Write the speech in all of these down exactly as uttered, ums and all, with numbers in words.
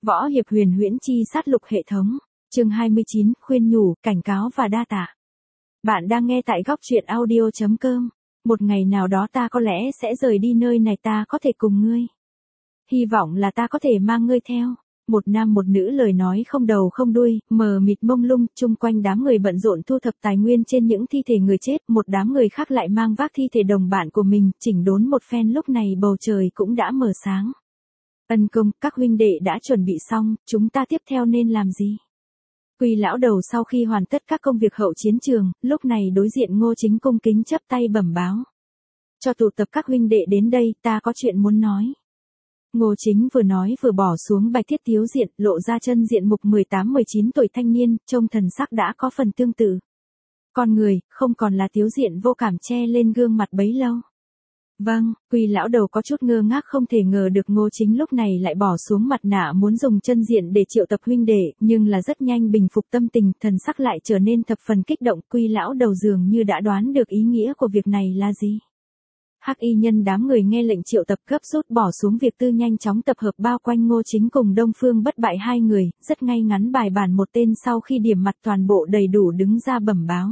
Võ hiệp huyền huyễn chi sát lục hệ thống. Chương hai mươi chín, khuyên nhủ, cảnh cáo và đa tạ. Bạn đang nghe tại góc truyện audio chấm com. Một ngày nào đó ta có lẽ sẽ rời đi nơi này, ta có thể cùng ngươi. Hy vọng là ta có thể mang ngươi theo. Một nam một nữ lời nói không đầu không đuôi, mờ mịt mông lung, chung quanh đám người bận rộn thu thập tài nguyên trên những thi thể người chết, một đám người khác lại mang vác thi thể đồng bạn của mình, chỉnh đốn một phen. Lúc này bầu trời cũng đã mở sáng. Ân công, các huynh đệ đã chuẩn bị xong, chúng ta tiếp theo nên làm gì? Quy lão đầu sau khi hoàn tất các công việc hậu chiến trường, lúc này đối diện Ngô Chính cung kính chắp tay bẩm báo. Cho tụ tập các huynh đệ đến đây, ta có chuyện muốn nói. Ngô Chính vừa nói vừa bỏ xuống bạch thiết tiếu diện, lộ ra chân diện mục mười tám mười chín tuổi thanh niên, trông thần sắc đã có phần tương tự. Con người, không còn là tiếu diện vô cảm che lên gương mặt bấy lâu. Vâng, Quy lão đầu có chút ngơ ngác, không thể ngờ được Ngô Chính lúc này lại bỏ xuống mặt nạ muốn dùng chân diện để triệu tập huynh đệ, nhưng là rất nhanh bình phục tâm tình, thần sắc lại trở nên thập phần kích động. Quy lão đầu dường như đã đoán được ý nghĩa của việc này là gì. Hắc y nhân đám người nghe lệnh triệu tập gấp rút bỏ xuống việc tư, nhanh chóng tập hợp bao quanh Ngô Chính cùng Đông Phương Bất Bại hai người, rất ngay ngắn bài bản một tên sau khi điểm mặt toàn bộ đầy đủ đứng ra bẩm báo.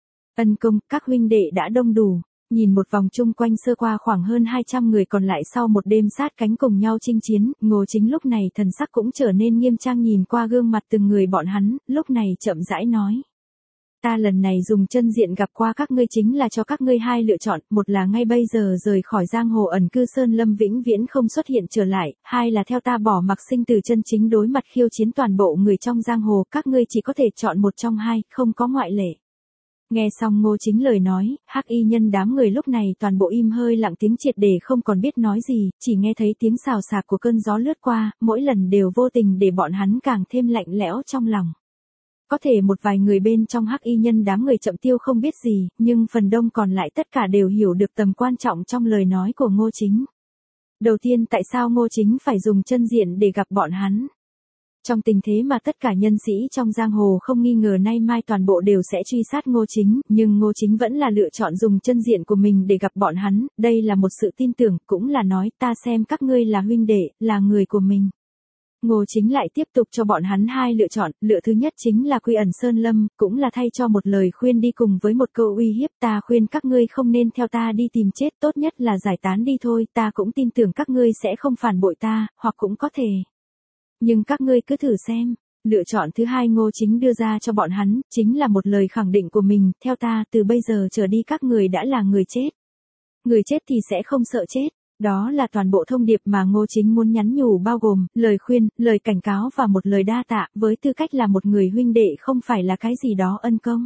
Ân công, các huynh đệ đã đông đủ. Nhìn một vòng chung quanh sơ qua khoảng hơn hai trăm người còn lại sau một đêm sát cánh cùng nhau chinh chiến, Ngô Chính lúc này thần sắc cũng trở nên nghiêm trang, nhìn qua gương mặt từng người bọn hắn, lúc này chậm rãi nói. Ta lần này dùng chân diện gặp qua các ngươi chính là cho các ngươi hai lựa chọn, một là ngay bây giờ rời khỏi giang hồ ẩn cư sơn lâm vĩnh viễn không xuất hiện trở lại, hai là theo ta bỏ mặc sinh tử chân chính đối mặt khiêu chiến toàn bộ người trong giang hồ, các ngươi chỉ có thể chọn một trong hai, không có ngoại lệ. Nghe xong Ngô Chính lời nói, hắc y nhân đám người lúc này toàn bộ im hơi lặng tiếng, triệt để không còn biết nói gì, chỉ nghe thấy tiếng xào xạc của cơn gió lướt qua, mỗi lần đều vô tình để bọn hắn càng thêm lạnh lẽo trong lòng. Có thể một vài người bên trong hắc y nhân đám người chậm tiêu không biết gì, nhưng phần đông còn lại tất cả đều hiểu được tầm quan trọng trong lời nói của Ngô Chính. Đầu tiên, tại sao Ngô Chính phải dùng chân diện để gặp bọn hắn? Trong tình thế mà tất cả nhân sĩ trong giang hồ không nghi ngờ nay mai toàn bộ đều sẽ truy sát Ngô Chính, nhưng Ngô Chính vẫn là lựa chọn dùng chân diện của mình để gặp bọn hắn, đây là một sự tin tưởng, cũng là nói ta xem các ngươi là huynh đệ, là người của mình. Ngô Chính lại tiếp tục cho bọn hắn hai lựa chọn, lựa thứ nhất chính là quy ẩn sơn lâm, cũng là thay cho một lời khuyên đi cùng với một câu uy hiếp, ta khuyên các ngươi không nên theo ta đi tìm chết, tốt nhất là giải tán đi thôi, ta cũng tin tưởng các ngươi sẽ không phản bội ta, hoặc cũng có thể. Nhưng các ngươi cứ thử xem. Lựa chọn thứ hai Ngô Chính đưa ra cho bọn hắn, chính là một lời khẳng định của mình, theo ta, từ bây giờ trở đi các người đã là người chết. Người chết thì sẽ không sợ chết. Đó là toàn bộ thông điệp mà Ngô Chính muốn nhắn nhủ, bao gồm lời khuyên, lời cảnh cáo và một lời đa tạ, với tư cách là một người huynh đệ, không phải là cái gì đó ân công.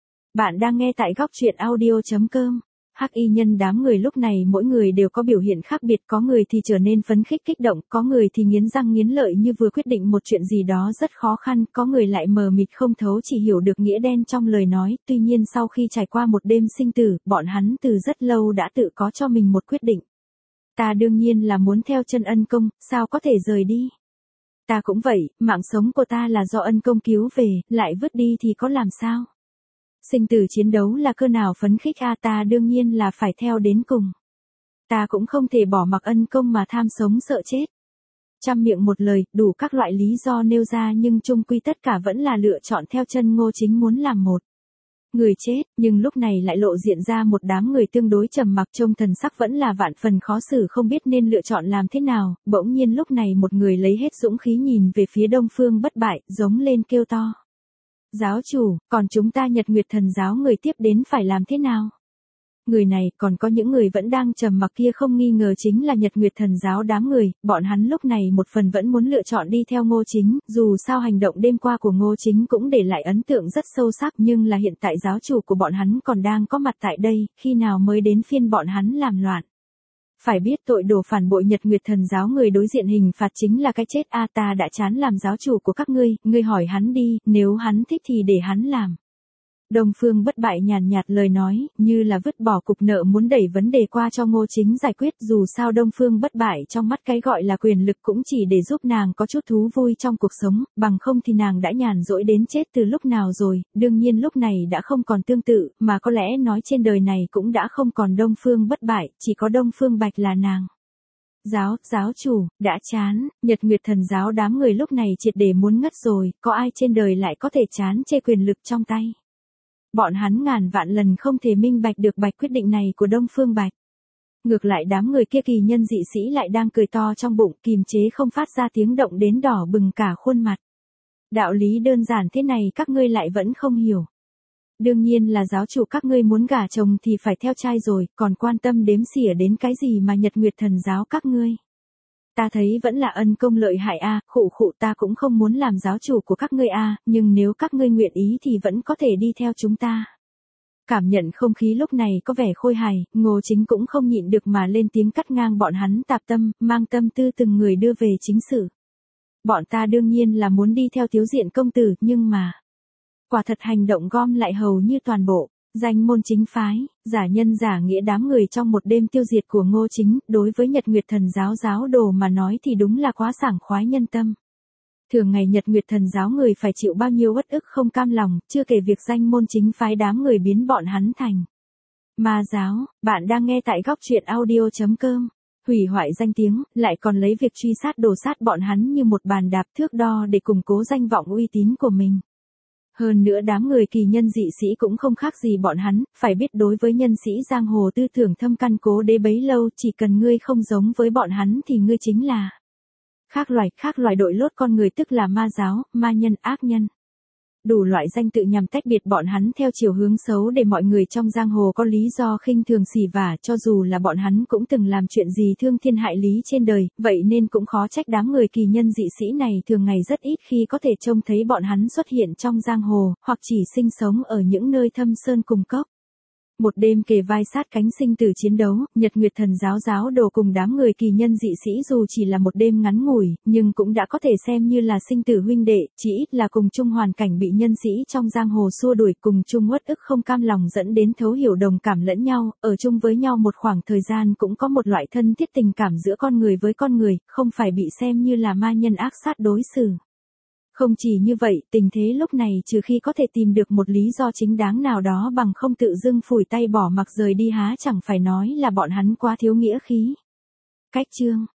Bạn đang nghe tại góc truyện audio chấm com. Hắc y nhân đám người lúc này mỗi người đều có biểu hiện khác biệt, có người thì trở nên phấn khích kích động, có người thì nghiến răng nghiến lợi như vừa quyết định một chuyện gì đó rất khó khăn, có người lại mờ mịt không thấu, chỉ hiểu được nghĩa đen trong lời nói. Tuy nhiên sau khi trải qua một đêm sinh tử, bọn hắn từ rất lâu đã tự có cho mình một quyết định. Ta đương nhiên là muốn theo chân ân công, sao có thể rời đi. Ta cũng vậy, mạng sống của ta là do ân công cứu về, lại vứt đi thì có làm sao. Sinh tử chiến đấu là cơ nào phấn khích a, ta đương nhiên là phải theo đến cùng. Ta cũng không thể bỏ mặc ân công mà tham sống sợ chết. Trăm miệng một lời, đủ các loại lý do nêu ra, nhưng chung quy tất cả vẫn là lựa chọn theo chân Ngô Chính muốn làm một người chết, nhưng lúc này lại lộ diện ra một đám người tương đối trầm mặc, trông thần sắc vẫn là vạn phần khó xử, không biết nên lựa chọn làm thế nào. Bỗng nhiên lúc này một người lấy hết dũng khí nhìn về phía Đông Phương Bất Bại, giống lên kêu to. Giáo chủ, còn chúng ta Nhật Nguyệt Thần giáo người tiếp đến phải làm thế nào? Người này, còn có những người vẫn đang trầm mặc kia không nghi ngờ chính là Nhật Nguyệt Thần giáo đám người, bọn hắn lúc này một phần vẫn muốn lựa chọn đi theo Ngô Chính, dù sao hành động đêm qua của Ngô Chính cũng để lại ấn tượng rất sâu sắc, nhưng là hiện tại giáo chủ của bọn hắn còn đang có mặt tại đây, khi nào mới đến phiên bọn hắn làm loạn. Phải biết tội đồ phản bội Nhật Nguyệt Thần giáo người đối diện hình phạt chính là cái chết a, ta đã chán làm giáo chủ của các ngươi, ngươi hỏi hắn đi, nếu hắn thích thì để hắn làm. Đông Phương Bất Bại nhàn nhạt lời nói, như là vứt bỏ cục nợ muốn đẩy vấn đề qua cho Ngô Chính giải quyết, dù sao Đông Phương Bất Bại trong mắt cái gọi là quyền lực cũng chỉ để giúp nàng có chút thú vui trong cuộc sống, bằng không thì nàng đã nhàn rỗi đến chết từ lúc nào rồi, đương nhiên lúc này đã không còn tương tự, mà có lẽ nói trên đời này cũng đã không còn Đông Phương Bất Bại, chỉ có Đông Phương Bạch là nàng. Giáo, giáo chủ, đã chán, Nhật Nguyệt Thần giáo đám người lúc này triệt để muốn ngất rồi, có ai trên đời lại có thể chán chê quyền lực trong tay. Bọn hắn ngàn vạn lần không thể minh bạch được bạch quyết định này của Đông Phương Bạch. Ngược lại đám người kia kỳ nhân dị sĩ lại đang cười to trong bụng, kìm chế không phát ra tiếng động đến đỏ bừng cả khuôn mặt. Đạo lý đơn giản thế này các ngươi lại vẫn không hiểu. Đương nhiên là giáo chủ các ngươi muốn gả chồng thì phải theo trai rồi, còn quan tâm đếm xỉa đến cái gì mà Nhật Nguyệt Thần giáo các ngươi. Ta thấy vẫn là ân công lợi hại a, à, khụ khụ ta cũng không muốn làm giáo chủ của các ngươi a, à, nhưng nếu các ngươi nguyện ý thì vẫn có thể đi theo chúng ta. Cảm nhận không khí lúc này có vẻ khôi hài, Ngô Chính cũng không nhịn được mà lên tiếng cắt ngang bọn hắn tạp tâm, mang tâm tư từng người đưa về chính sự. Bọn ta đương nhiên là muốn đi theo Tiếu Diện công tử, nhưng mà... Quả thật hành động gom lại hầu như toàn bộ, danh môn chính phái, giả nhân giả nghĩa đám người trong một đêm tiêu diệt của Ngô Chính, đối với Nhật Nguyệt Thần giáo giáo đồ mà nói thì đúng là quá sảng khoái nhân tâm. Thường ngày Nhật Nguyệt Thần giáo người phải chịu bao nhiêu uất ức không cam lòng, chưa kể việc danh môn chính phái đám người biến bọn hắn thành ma giáo. Bạn đang nghe tại góc truyện audio chấm com. Hủy hoại danh tiếng, lại còn lấy việc truy sát đổ sát bọn hắn như một bàn đạp thước đo để củng cố danh vọng uy tín của mình. Hơn nữa đám người kỳ nhân dị sĩ cũng không khác gì bọn hắn, phải biết đối với nhân sĩ giang hồ tư tưởng thâm căn cố đế bấy lâu, chỉ cần ngươi không giống với bọn hắn thì ngươi chính là khác loài, khác loài đội lốt con người, tức là ma giáo, ma nhân, ác nhân. Đủ loại danh tự nhằm tách biệt bọn hắn theo chiều hướng xấu để mọi người trong giang hồ có lý do khinh thường xỉ vả, cho dù là bọn hắn cũng từng làm chuyện gì thương thiên hại lý trên đời, vậy nên cũng khó trách đám người kỳ nhân dị sĩ này thường ngày rất ít khi có thể trông thấy bọn hắn xuất hiện trong giang hồ, hoặc chỉ sinh sống ở những nơi thâm sơn cùng cốc. Một đêm kề vai sát cánh sinh tử chiến đấu, Nhật Nguyệt Thần giáo giáo đồ cùng đám người kỳ nhân dị sĩ dù chỉ là một đêm ngắn ngủi, nhưng cũng đã có thể xem như là sinh tử huynh đệ, chỉ ít là cùng chung hoàn cảnh bị nhân sĩ trong giang hồ xua đuổi, cùng chung uất ức không cam lòng dẫn đến thấu hiểu đồng cảm lẫn nhau, ở chung với nhau một khoảng thời gian cũng có một loại thân thiết tình cảm giữa con người với con người, không phải bị xem như là ma nhân ác sát đối xử. Không chỉ như vậy, tình thế lúc này trừ khi có thể tìm được một lý do chính đáng nào đó bằng không tự dưng phủi tay bỏ mặc rời đi há chẳng phải nói là bọn hắn quá thiếu nghĩa khí. Cách chương,